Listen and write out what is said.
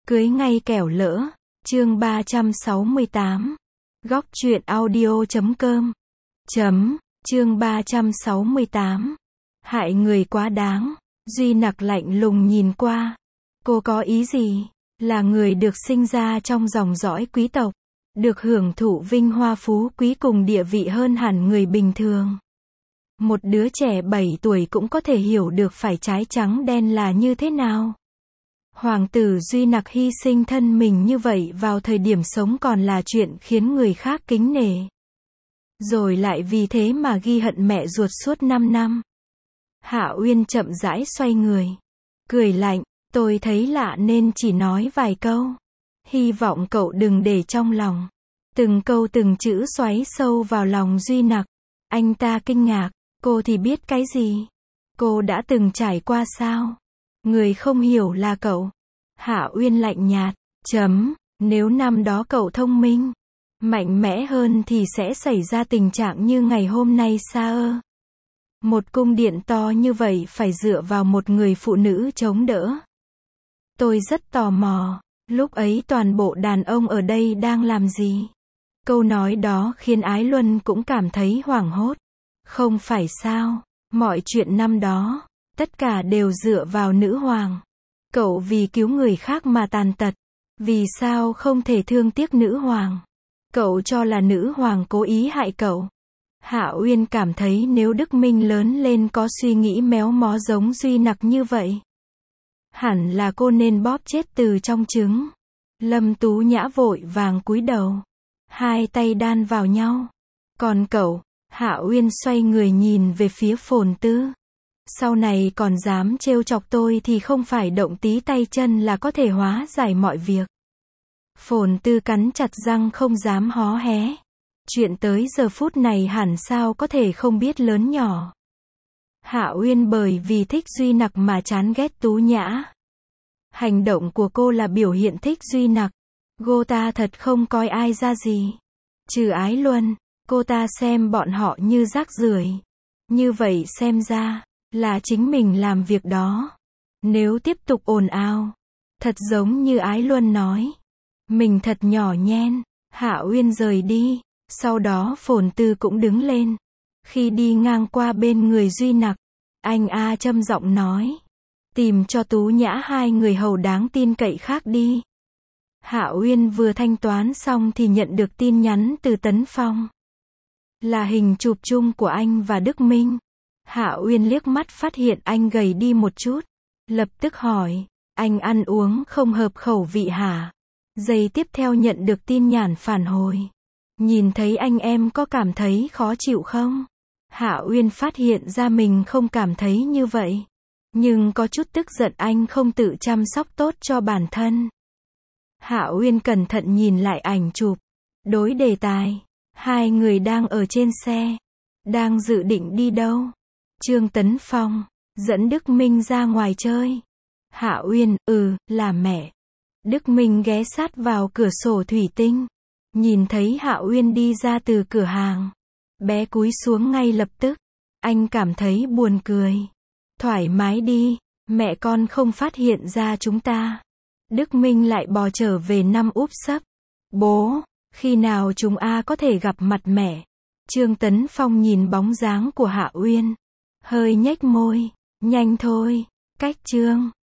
Cưới ngay kẻo lỡ. Chương 368. Góc truyện audio.com. Chương 368. Hại người quá đáng. Duy Nặc lạnh lùng nhìn qua. Cô có ý gì? Là người được sinh ra trong dòng dõi quý tộc, được hưởng thụ vinh hoa phú quý cùng địa vị hơn hẳn người bình thường. Một đứa trẻ 7 tuổi cũng có thể hiểu được phải trái trắng đen là như thế nào. Hoàng tử Duy Nặc hy sinh thân mình như vậy vào thời điểm sống còn là chuyện khiến người khác kính nể. Rồi lại vì thế mà ghi hận mẹ ruột suốt 5 năm. Hạ Uyên chậm rãi xoay người, cười lạnh, tôi thấy lạ nên chỉ nói vài câu. Hy vọng cậu đừng để trong lòng. Từng câu từng chữ xoáy sâu vào lòng Duy Nặc. Anh ta kinh ngạc, cô thì biết cái gì? Cô đã từng trải qua sao? Người không hiểu là cậu. Hạ Uyên lạnh nhạt, nếu năm đó cậu thông minh, mạnh mẽ hơn thì sẽ xảy ra tình trạng như ngày hôm nay sao? Một cung điện to như vậy phải dựa vào một người phụ nữ chống đỡ. Tôi rất tò mò, lúc ấy toàn bộ đàn ông ở đây đang làm gì? Câu nói đó khiến Ái Luân cũng cảm thấy hoảng hốt. Không phải sao, mọi chuyện năm đó, tất cả đều dựa vào nữ hoàng. Cậu vì cứu người khác mà tàn tật. Vì sao không thể thương tiếc nữ hoàng? Cậu cho là nữ hoàng cố ý hại cậu. Hạ Uyên cảm thấy nếu Đức Minh lớn lên có suy nghĩ méo mó giống Duy Nặc như vậy, hẳn là cô nên bóp chết từ trong trứng. Lâm Tú Nhã vội vàng cúi đầu, hai tay đan vào nhau. Còn cậu? Hạ Uyên xoay người nhìn về phía Phồn Tư. Sau này còn dám trêu chọc tôi thì không phải động tí tay chân là có thể hóa giải mọi việc. Phồn Tư cắn chặt răng không dám hó hé. Chuyện tới giờ phút này hẳn sao có thể không biết lớn nhỏ. Hạ Uyên bởi vì thích Duy Nặc mà chán ghét Tú Nhã. Hành động của cô là biểu hiện thích Duy Nặc. Cô ta thật không coi ai ra gì. Trừ Ái Luân, cô ta xem bọn họ như rác rưởi. Như vậy xem ra, là chính mình làm việc đó. Nếu tiếp tục ồn ào, thật giống như Ái Luân nói, mình thật nhỏ nhen. Hạ Uyên rời đi. Sau đó Phồn Tư cũng đứng lên. Khi đi ngang qua bên người Duy Nặc, anh trầm giọng nói, tìm cho Tú Nhã hai người hầu đáng tin cậy khác đi. Hạ Uyên vừa thanh toán xong thì nhận được tin nhắn từ Tấn Phong. Là hình chụp chung của anh và Đức Minh. Hạ Uyên liếc mắt phát hiện anh gầy đi một chút. Lập tức hỏi, anh ăn uống không hợp khẩu vị hả? Giây tiếp theo nhận được tin nhắn phản hồi. Nhìn thấy anh em có cảm thấy khó chịu không? Hạ Uyên phát hiện ra mình không cảm thấy như vậy. Nhưng có chút tức giận anh không tự chăm sóc tốt cho bản thân. Hạ Uyên cẩn thận nhìn lại ảnh chụp. Đối đề tài. Hai người đang ở trên xe. Đang dự định đi đâu? Trương Tấn Phong dẫn Đức Minh ra ngoài chơi. Hạ Uyên, là mẹ. Đức Minh ghé sát vào cửa sổ thủy tinh. Nhìn thấy Hạ Uyên đi ra từ cửa hàng, bé cúi xuống ngay lập tức. Anh cảm thấy buồn cười. Thoải mái đi, mẹ con không phát hiện ra chúng ta. Đức Minh lại bò trở về năm úp sấp. Bố, khi nào chúng có thể gặp mặt mẹ? Trương Tấn Phong nhìn bóng dáng của Hạ Uyên, hơi nhếch môi. Nhanh thôi, cách Trương.